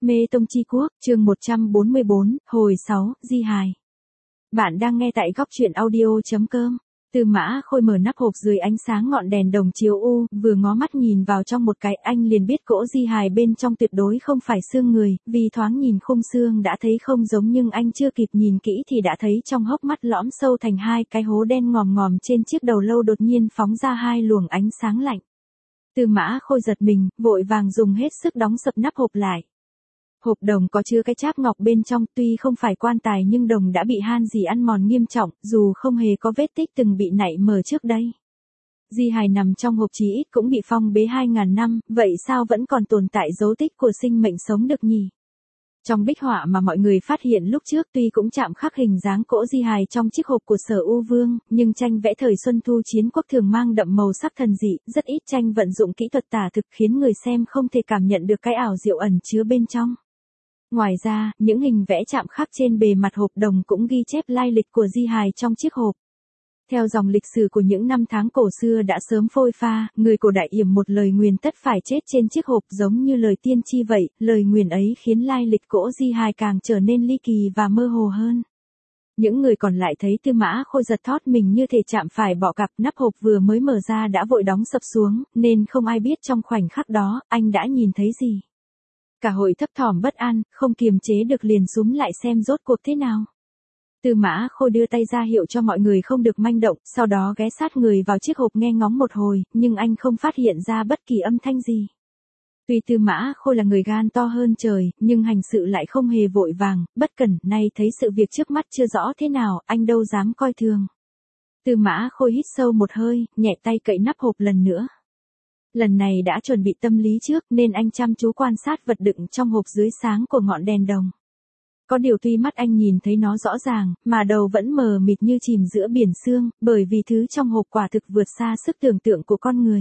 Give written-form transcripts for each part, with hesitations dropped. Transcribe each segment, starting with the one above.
Mê Tông Chi Quốc, chương 144, hồi 6, Di hài. Bạn đang nghe tại góc truyện audio.com. Tư Mã Khôi mở nắp hộp dưới ánh sáng ngọn đèn đồng chiếu u, vừa ngó mắt nhìn vào trong một cái, anh liền biết cỗ di hài bên trong tuyệt đối không phải xương người, vì thoáng nhìn khung xương đã thấy không giống, nhưng anh chưa kịp nhìn kỹ thì đã thấy trong hốc mắt lõm sâu thành hai cái hố đen ngòm ngòm, trên chiếc đầu lâu đột nhiên phóng ra hai luồng ánh sáng lạnh. Tư Mã Khôi giật mình, vội vàng dùng hết sức đóng sập nắp hộp lại. Hộp đồng có chứa cái cháp ngọc bên trong, tuy không phải quan tài nhưng đồng đã bị han rỉ ăn mòn nghiêm trọng, dù không hề có vết tích từng bị nảy mở trước đây. Di hài nằm trong hộp chí ít cũng bị phong bế 2000 năm, vậy sao vẫn còn tồn tại dấu tích của sinh mệnh sống được nhỉ? Trong bích họa mà mọi người phát hiện lúc trước tuy cũng chạm khắc hình dáng cỗ di hài trong chiếc hộp của Sở U Vương, nhưng tranh vẽ thời Xuân Thu Chiến Quốc thường mang đậm màu sắc thần dị, rất ít tranh vận dụng kỹ thuật tả thực khiến người xem không thể cảm nhận được cái ảo diệu ẩn chứa bên trong. Ngoài ra, những hình vẽ chạm khắc trên bề mặt hộp đồng cũng ghi chép lai lịch của di hài trong chiếc hộp. Theo dòng lịch sử của những năm tháng cổ xưa đã sớm phôi pha, người cổ đại yểm một lời nguyền tất phải chết trên chiếc hộp giống như lời tiên tri vậy, lời nguyền ấy khiến lai lịch cỗ di hài càng trở nên ly kỳ và mơ hồ hơn. Những người còn lại thấy Tư Mã Khôi giật thót mình như thể chạm phải bọ cạp, nắp hộp vừa mới mở ra đã vội đóng sập xuống, nên không ai biết trong khoảnh khắc đó, anh đã nhìn thấy gì. Cả hội thấp thỏm bất an, không kiềm chế được liền súm lại xem rốt cuộc thế nào. Tư Mã Khôi đưa tay ra hiệu cho mọi người không được manh động, sau đó ghé sát người vào chiếc hộp nghe ngóng một hồi, nhưng anh không phát hiện ra bất kỳ âm thanh gì. Tuy Tư Mã Khôi là người gan to hơn trời, nhưng hành sự lại không hề vội vàng, bất cẩn, nay thấy sự việc trước mắt chưa rõ thế nào, anh đâu dám coi thường. Tư Mã Khôi hít sâu một hơi, nhẹ tay cậy nắp hộp lần nữa. Lần này đã chuẩn bị tâm lý trước nên anh chăm chú quan sát vật đựng trong hộp dưới sáng của ngọn đèn đồng. Có điều tuy mắt anh nhìn thấy nó rõ ràng, mà đầu vẫn mờ mịt như chìm giữa biển sương, bởi vì thứ trong hộp quả thực vượt xa sức tưởng tượng của con người.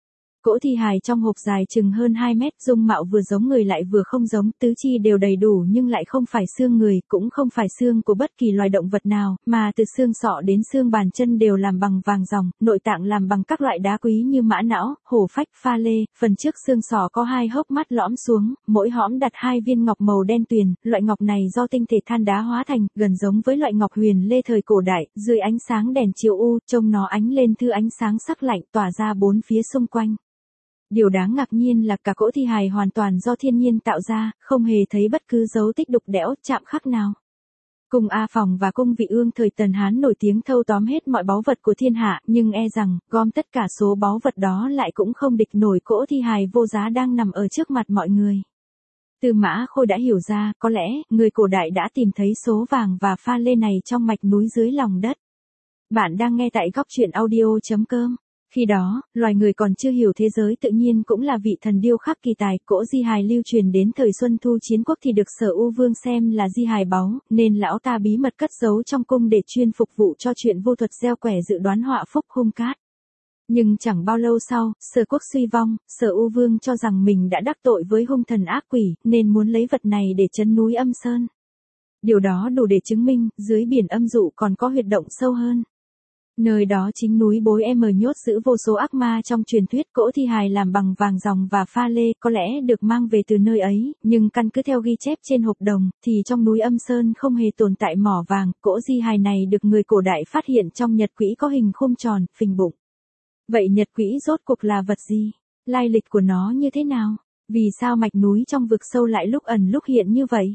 Cỗ thi hài trong hộp dài chừng hơn 2 mét, dung mạo vừa giống người lại vừa không giống, tứ chi đều đầy đủ nhưng lại không phải xương người, cũng không phải xương của bất kỳ loài động vật nào, mà từ xương sọ đến xương bàn chân đều làm bằng vàng ròng, nội tạng làm bằng các loại đá quý như mã não, hổ phách, pha lê, phần trước xương sọ có hai hốc mắt lõm xuống, mỗi hõm đặt hai viên ngọc màu đen tuyền, loại ngọc này do tinh thể than đá hóa thành, gần giống với loại ngọc huyền lê thời cổ đại, dưới ánh sáng đèn chiếu u, trông nó ánh lên thứ ánh sáng sắc lạnh tỏa ra bốn phía xung quanh. Điều đáng ngạc nhiên là cả cỗ thi hài hoàn toàn do thiên nhiên tạo ra, không hề thấy bất cứ dấu tích đục đẽo, chạm khắc nào. Cung A Phòng và cung Vị Ương thời Tần Hán nổi tiếng thâu tóm hết mọi báu vật của thiên hạ, nhưng e rằng, gom tất cả số báu vật đó lại cũng không địch nổi cỗ thi hài vô giá đang nằm ở trước mặt mọi người. Tư Mã Khôi đã hiểu ra, có lẽ, người cổ đại đã tìm thấy số vàng và pha lê này trong mạch núi dưới lòng đất. Bạn đang nghe tại góc truyện audio.com. Khi đó, loài người còn chưa hiểu thế giới tự nhiên cũng là vị thần điêu khắc kỳ tài, cỗ di hài lưu truyền đến thời Xuân Thu Chiến Quốc thì được Sở U Vương xem là di hài báu, nên lão ta bí mật cất giấu trong cung để chuyên phục vụ cho chuyện vô thuật gieo quẻ dự đoán họa phúc hung cát. Nhưng chẳng bao lâu sau, Sở Quốc suy vong, Sở U Vương cho rằng mình đã đắc tội với hung thần ác quỷ, nên muốn lấy vật này để trấn núi Âm Sơn. Điều đó đủ để chứng minh, dưới biển âm dụ còn có huyệt động sâu hơn. Nơi đó chính núi Bối Em nhốt giữ vô số ác ma trong truyền thuyết, cỗ thi hài làm bằng vàng ròng và pha lê có lẽ được mang về từ nơi ấy, nhưng căn cứ theo ghi chép trên hộp đồng, thì trong núi Âm Sơn không hề tồn tại mỏ vàng, cỗ di hài này được người cổ đại phát hiện trong nhật quỹ có hình khung tròn, phình bụng. Vậy nhật quỹ rốt cuộc là vật gì? Lai lịch của nó như thế nào? Vì sao mạch núi trong vực sâu lại lúc ẩn lúc hiện như vậy?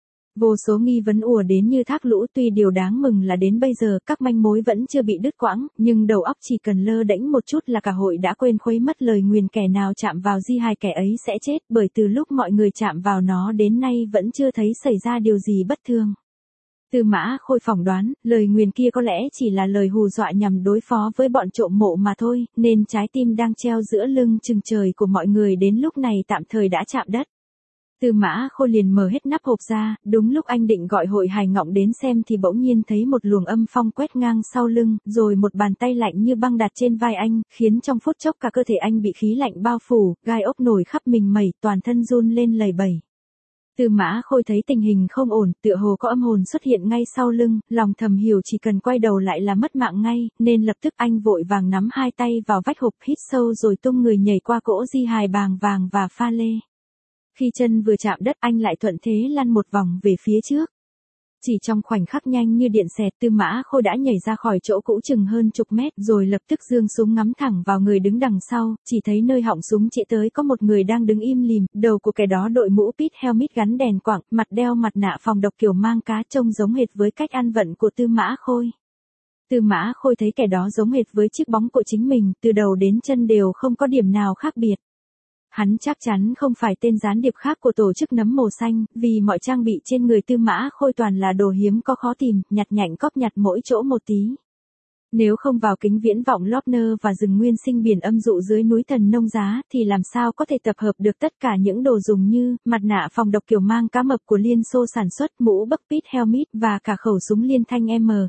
Vô số nghi vấn ùa đến như thác lũ, tuy điều đáng mừng là đến bây giờ các manh mối vẫn chưa bị đứt quãng, nhưng đầu óc chỉ cần lơ đễnh một chút là cả hội đã quên khuấy mất lời nguyền kẻ nào chạm vào di hài kẻ ấy sẽ chết, bởi từ lúc mọi người chạm vào nó đến nay vẫn chưa thấy xảy ra điều gì bất thường. Tư Mã Khôi phỏng đoán, lời nguyền kia có lẽ chỉ là lời hù dọa nhằm đối phó với bọn trộm mộ mà thôi, nên trái tim đang treo giữa lưng chừng trời của mọi người đến lúc này tạm thời đã chạm đất. Tư Mã Khôi liền mở hết nắp hộp ra, đúng lúc anh định gọi hội hài ngọng đến xem thì bỗng nhiên thấy một luồng âm phong quét ngang sau lưng, rồi một bàn tay lạnh như băng đặt trên vai anh, khiến trong phút chốc cả cơ thể anh bị khí lạnh bao phủ, gai ốc nổi khắp mình mẩy, toàn thân run lên lẩy bẩy. Tư Mã Khôi thấy tình hình không ổn, tựa hồ có âm hồn xuất hiện ngay sau lưng, lòng thầm hiểu chỉ cần quay đầu lại là mất mạng ngay, nên lập tức anh vội vàng nắm hai tay vào vách hộp, hít sâu rồi tung người nhảy qua cỗ di hài bàng vàng và pha lê. Khi chân vừa chạm đất anh lại thuận thế lăn một vòng về phía trước. Chỉ trong khoảnh khắc nhanh như điện xẹt, Tư Mã Khôi đã nhảy ra khỏi chỗ cũ chừng hơn chục mét rồi lập tức giương súng ngắm thẳng vào người đứng đằng sau, chỉ thấy nơi họng súng chĩa tới có một người đang đứng im lìm, đầu của kẻ đó đội mũ pit helmet gắn đèn quặng, mặt đeo mặt nạ phòng độc kiểu mang cá trông giống hệt với cách ăn vận của Tư Mã Khôi. Tư Mã Khôi thấy kẻ đó giống hệt với chiếc bóng của chính mình, từ đầu đến chân đều không có điểm nào khác biệt. Hắn chắc chắn không phải tên gián điệp khác của tổ chức nấm màu xanh, vì mọi trang bị trên người Tư Mã Khôi toàn là đồ hiếm có khó tìm, nhặt nhạnh cóp nhặt mỗi chỗ một tí. Nếu không vào kính viễn vọng Lobner và rừng nguyên sinh biển âm dụ dưới núi Thần Nông Giá thì làm sao có thể tập hợp được tất cả những đồ dùng như mặt nạ phòng độc kiểu mang cá mập của Liên Xô sản xuất, mũ bucket helmet và cả khẩu súng liên thanh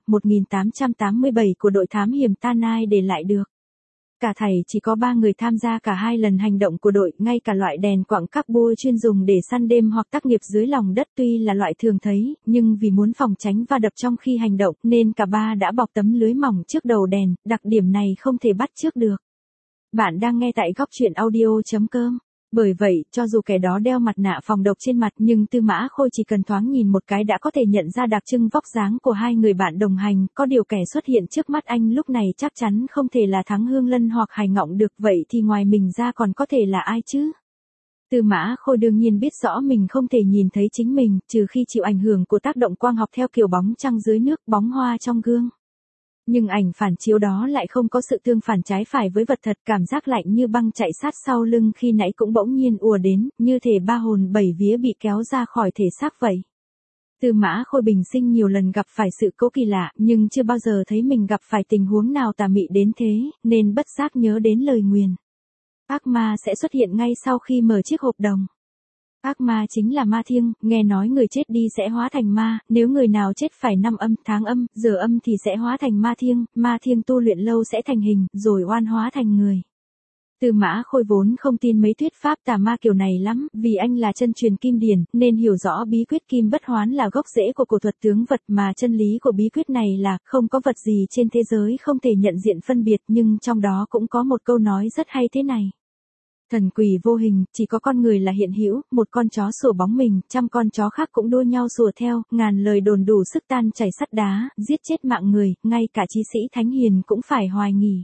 M1887 của đội thám hiểm Tanai để lại được. Cả thảy chỉ có 3 người tham gia cả 2 lần hành động của đội, ngay cả loại đèn quặng carbua chuyên dùng để săn đêm hoặc tác nghiệp dưới lòng đất tuy là loại thường thấy, nhưng vì muốn phòng tránh va đập trong khi hành động nên cả ba đã bọc tấm lưới mỏng trước đầu đèn, đặc điểm này không thể bắt chước được. Bạn đang nghe tại góc truyện audio.com. Bởi vậy, cho dù kẻ đó đeo mặt nạ phòng độc trên mặt nhưng Tư Mã Khôi chỉ cần thoáng nhìn một cái đã có thể nhận ra đặc trưng vóc dáng của hai người bạn đồng hành, có điều kẻ xuất hiện trước mắt anh lúc này chắc chắn không thể là Thắng Hương Lân hoặc Hải Ngọng được, vậy thì ngoài mình ra còn có thể là ai chứ? Tư Mã Khôi đương nhiên biết rõ mình không thể nhìn thấy chính mình, trừ khi chịu ảnh hưởng của tác động quang học theo kiểu bóng trăng dưới nước, bóng hoa trong gương. Nhưng ảnh phản chiếu đó lại không có sự tương phản trái phải với vật thật, cảm giác lạnh như băng chạy sát sau lưng khi nãy cũng bỗng nhiên ùa đến, như thể ba hồn bảy vía bị kéo ra khỏi thể xác vậy. Tư Mã Khôi bình sinh nhiều lần gặp phải sự cố kỳ lạ, nhưng chưa bao giờ thấy mình gặp phải tình huống nào tà mị đến thế, nên bất giác nhớ đến lời nguyền. Ác ma sẽ xuất hiện ngay sau khi mở chiếc hộp đồng. Ác ma chính là ma thiêng, nghe nói người chết đi sẽ hóa thành ma, nếu người nào chết phải năm âm, tháng âm, giờ âm thì sẽ hóa thành ma thiêng tu luyện lâu sẽ thành hình, rồi oan hóa thành người. Tư Mã Khôi vốn không tin mấy thuyết pháp tà ma kiểu này lắm, vì anh là chân truyền kim điển, nên hiểu rõ bí quyết kim bất hoán là gốc rễ của cổ thuật tướng vật, mà chân lý của bí quyết này là không có vật gì trên thế giới không thể nhận diện phân biệt, nhưng trong đó cũng có một câu nói rất hay thế này. Thần quỷ vô hình, chỉ có con người là hiện hữu, một con chó sủa bóng mình, 100 con chó khác cũng đua nhau sủa theo, ngàn lời đồn đủ sức tan chảy sắt đá, giết chết mạng người, ngay cả chí sĩ thánh hiền cũng phải hoài nghi.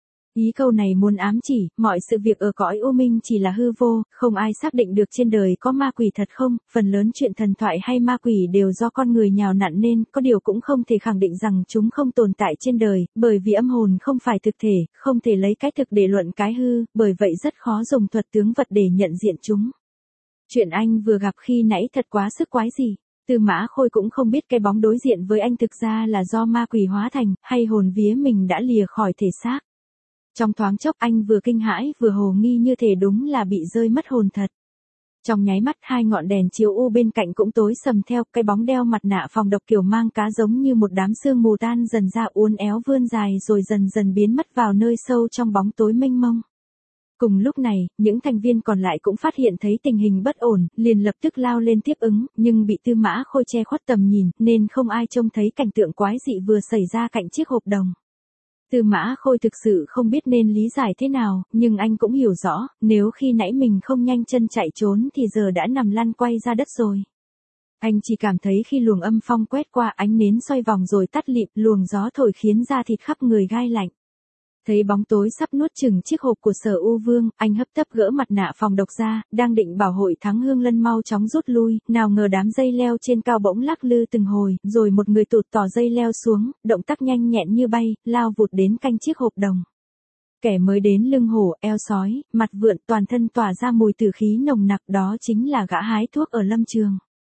Ý câu này muốn ám chỉ, mọi sự việc ở cõi u minh chỉ là hư vô, không ai xác định được trên đời có ma quỷ thật không, phần lớn chuyện thần thoại hay ma quỷ đều do con người nhào nặn nên, có điều cũng không thể khẳng định rằng chúng không tồn tại trên đời, bởi vì âm hồn không phải thực thể, không thể lấy cái thực để luận cái hư, bởi vậy rất khó dùng thuật tướng vật để nhận diện chúng. Chuyện anh vừa gặp khi nãy thật quá sức quái gì. Tư Mã Khôi cũng không biết cái bóng đối diện với anh thực ra là do ma quỷ hóa thành, hay hồn vía mình đã lìa khỏi thể xác. Trong thoáng chốc anh vừa kinh hãi vừa hồ nghi, như thể đúng là bị rơi mất hồn thật. Trong nháy mắt 2 ngọn đèn chiếu u bên cạnh cũng tối sầm theo, cái bóng đeo mặt nạ phòng độc kiểu mang cá giống như một đám sương mù tan dần ra uốn éo vươn dài rồi dần dần biến mất vào nơi sâu trong bóng tối mênh mông. Cùng lúc này, những thành viên còn lại cũng phát hiện thấy tình hình bất ổn, liền lập tức lao lên tiếp ứng, nhưng bị Tư Mã Khôi che khuất tầm nhìn, nên không ai trông thấy cảnh tượng quái dị vừa xảy ra cạnh chiếc hộp đồng. Tư Mã Khôi thực sự không biết nên lý giải thế nào, nhưng anh cũng hiểu rõ, nếu khi nãy mình không nhanh chân chạy trốn thì giờ đã nằm lăn quay ra đất rồi. Anh chỉ cảm thấy khi luồng âm phong quét qua, ánh nến xoay vòng rồi tắt lịm, luồng gió thổi khiến da thịt khắp người gai lạnh. Thấy bóng tối sắp nuốt chửng chiếc hộp của Sở U Vương, anh hấp tấp gỡ mặt nạ phòng độc ra, đang định bảo hội Thắng Hương Lân mau chóng rút lui, nào ngờ đám dây leo trên cao bỗng lắc lư từng hồi, rồi một người tụt tỏ dây leo xuống, động tác nhanh nhẹn như bay, lao vụt đến cạnh chiếc hộp đồng. Kẻ mới đến lưng hổ, eo sói, mặt vượn, toàn thân tỏa ra mùi tử khí nồng nặc, đó chính là gã hái thuốc ở lâm trường.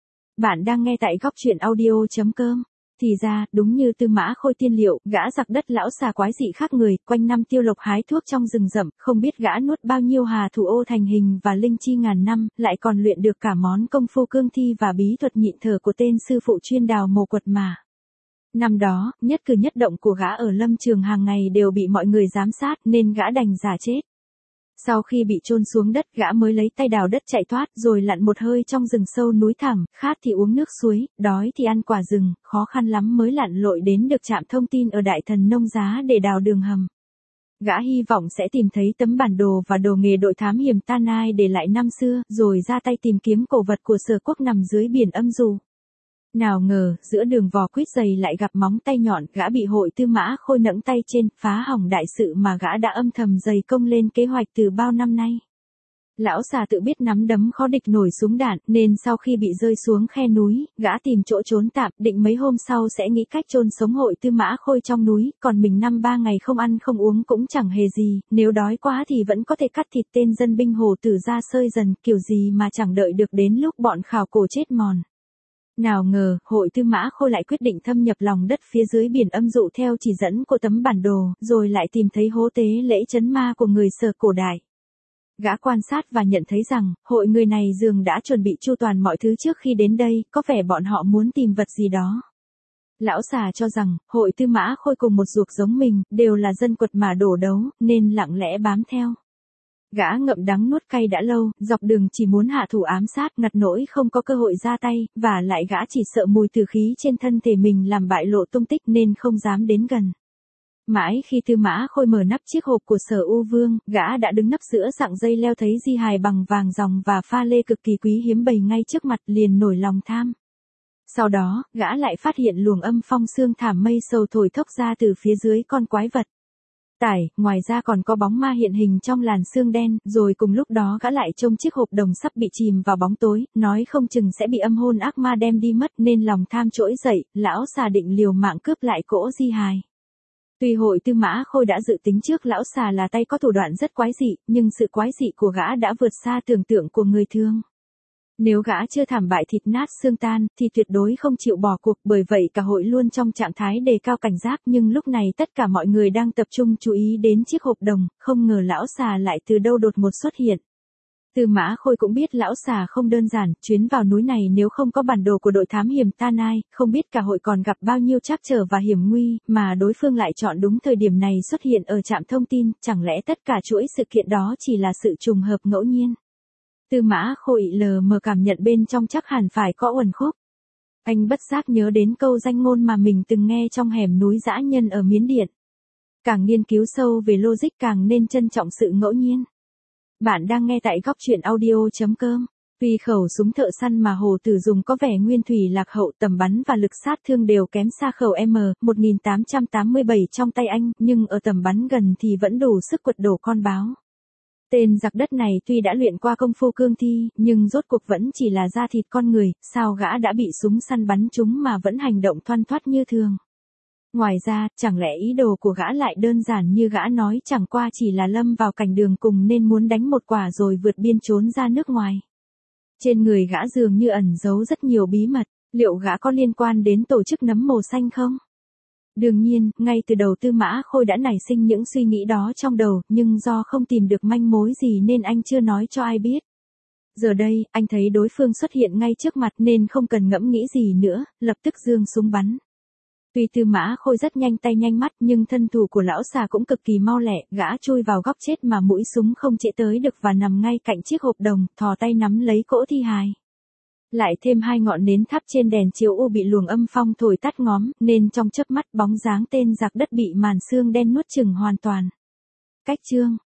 Bạn đang nghe tại góc truyện audio.com. Thì ra, đúng như Tư Mã Khôi tiên liệu, gã giặc đất lão xà quái dị khác người, quanh năm tiêu lộc hái thuốc trong rừng rậm, không biết gã nuốt bao nhiêu hà thủ ô thành hình và linh chi ngàn năm, lại còn luyện được cả món công phu cương thi và bí thuật nhịn thở của tên sư phụ chuyên đào mồ quật mà. Năm đó, nhất cử nhất động của gã ở lâm trường hàng ngày đều bị mọi người giám sát nên gã đành giả chết. Sau khi bị chôn xuống đất, gã mới lấy tay đào đất chạy thoát, rồi lặn một hơi trong rừng sâu núi thẳm, khát thì uống nước suối, đói thì ăn quả rừng, khó khăn lắm mới lặn lội đến được trạm thông tin ở Đại Thần Nông Giá để đào đường hầm. Gã hy vọng sẽ tìm thấy tấm bản đồ và đồ nghề đội thám hiểm Tanai để lại năm xưa, rồi ra tay tìm kiếm cổ vật của Sở Quốc nằm dưới biển âm dù. Nào ngờ, giữa đường vò quýt dày lại gặp móng tay nhọn, gã bị Hội Tư Mã Khôi nẫng tay trên, phá hỏng đại sự mà gã đã âm thầm dày công lên kế hoạch từ bao năm nay. Lão già tự biết nắm đấm khó địch nổi súng đạn, nên sau khi bị rơi xuống khe núi, gã tìm chỗ trốn tạm, định mấy hôm sau sẽ nghĩ cách chôn sống Hội Tư Mã Khôi trong núi, còn mình 5-3 ngày không ăn không uống cũng chẳng hề gì, nếu đói quá thì vẫn có thể cắt thịt tên dân binh Hồ Tử ra sơi dần, kiểu gì mà chẳng đợi được đến lúc bọn khảo cổ chết mòn. Nào ngờ, Hội Tư Mã Khôi lại quyết định thâm nhập lòng đất phía dưới biển âm dụ theo chỉ dẫn của tấm bản đồ, rồi lại tìm thấy hố tế lễ trấn ma của người Sở cổ đại. Gã quan sát và nhận thấy rằng, hội người này dường đã chuẩn bị chu toàn mọi thứ trước khi đến đây, có vẻ bọn họ muốn tìm vật gì đó. Lão già cho rằng, Hội Tư Mã Khôi cùng một ruột giống mình, đều là dân quật mà đổ đấu, nên lặng lẽ bám theo. Gã ngậm đắng nuốt cay đã lâu, dọc đường chỉ muốn hạ thủ ám sát, ngặt nỗi không có cơ hội ra tay, và lại gã chỉ sợ mùi tử khí trên thân thể mình làm bại lộ tung tích nên không dám đến gần. Mãi khi Tư Mã Khôi mở nắp chiếc hộp của Sở U Vương, gã đã đứng nấp giữa sặng dây leo thấy di hài bằng vàng ròng và pha lê cực kỳ quý hiếm bày ngay trước mặt, liền nổi lòng tham. Sau đó, gã lại phát hiện luồng âm phong sương thảm mây sầu thổi thốc ra từ phía dưới con quái vật. Ngoài ra còn có bóng ma hiện hình trong làn sương đen, rồi cùng lúc đó gã lại trông chiếc hộp đồng sắp bị chìm vào bóng tối, nói không chừng sẽ bị âm hồn ác ma đem đi mất nên lòng tham trỗi dậy, lão xà định liều mạng cướp lại cỗ di hài. Tuy Hội Tư Mã Khôi đã dự tính trước lão xà là tay có thủ đoạn rất quái dị, nhưng sự quái dị của gã đã vượt xa tưởng tượng của người thường. Nếu gã chưa thảm bại thịt nát xương tan, thì tuyệt đối không chịu bỏ cuộc, bởi vậy cả hội luôn trong trạng thái đề cao cảnh giác, nhưng lúc này tất cả mọi người đang tập trung chú ý đến chiếc hộp đồng, không ngờ lão xà lại từ đâu đột ngột xuất hiện. Tư Mã Khôi cũng biết lão xà không đơn giản, chuyến vào núi này nếu không có bản đồ của đội thám hiểm Tanai, không biết cả hội còn gặp bao nhiêu trắc trở và hiểm nguy, mà đối phương lại chọn đúng thời điểm này xuất hiện ở trạm thông tin, chẳng lẽ tất cả chuỗi sự kiện đó chỉ là sự trùng hợp ngẫu nhiên. Tư Mã Khôi lờ mờ cảm nhận bên trong chắc hẳn phải có uẩn khúc. Anh bất giác nhớ đến câu danh ngôn mà mình từng nghe trong hẻm núi dã nhân ở Miến Điện. Càng nghiên cứu sâu về logic càng nên trân trọng sự ngẫu nhiên. Bạn đang nghe tại góc truyện audio.com. Tuy khẩu súng thợ săn mà Hồ Tử dùng có vẻ nguyên thủy lạc hậu, tầm bắn và lực sát thương đều kém xa khẩu M1887 trong tay anh, nhưng ở tầm bắn gần thì vẫn đủ sức quật đổ con báo. Tên giặc đất này tuy đã luyện qua công phu cương thi, nhưng rốt cuộc vẫn chỉ là da thịt con người, sao gã đã bị súng săn bắn trúng mà vẫn hành động thoăn thoắt như thường. Ngoài ra, chẳng lẽ ý đồ của gã lại đơn giản như gã nói, chẳng qua chỉ là lâm vào cảnh đường cùng nên muốn đánh một quả rồi vượt biên trốn ra nước ngoài. Trên người gã dường như ẩn giấu rất nhiều bí mật, liệu gã có liên quan đến tổ chức nấm màu xanh không? Đương nhiên, ngay từ đầu Tư Mã Khôi đã nảy sinh những suy nghĩ đó trong đầu, nhưng do không tìm được manh mối gì nên anh chưa nói cho ai biết. Giờ đây, anh thấy đối phương xuất hiện ngay trước mặt nên không cần ngẫm nghĩ gì nữa, lập tức giương súng bắn. Tuy Tư Mã Khôi rất nhanh tay nhanh mắt nhưng thân thủ của lão xà cũng cực kỳ mau lẹ, gã chui vào góc chết mà mũi súng không chĩa tới được và nằm ngay cạnh chiếc hộp đồng, thò tay nắm lấy cỗ thi hài. Lại thêm 2 ngọn nến thắp trên đèn chiếu u bị luồng âm phong thổi tắt ngóm, nên trong chớp mắt bóng dáng tên giặc đất bị màn sương đen nuốt chửng hoàn toàn. Cách chương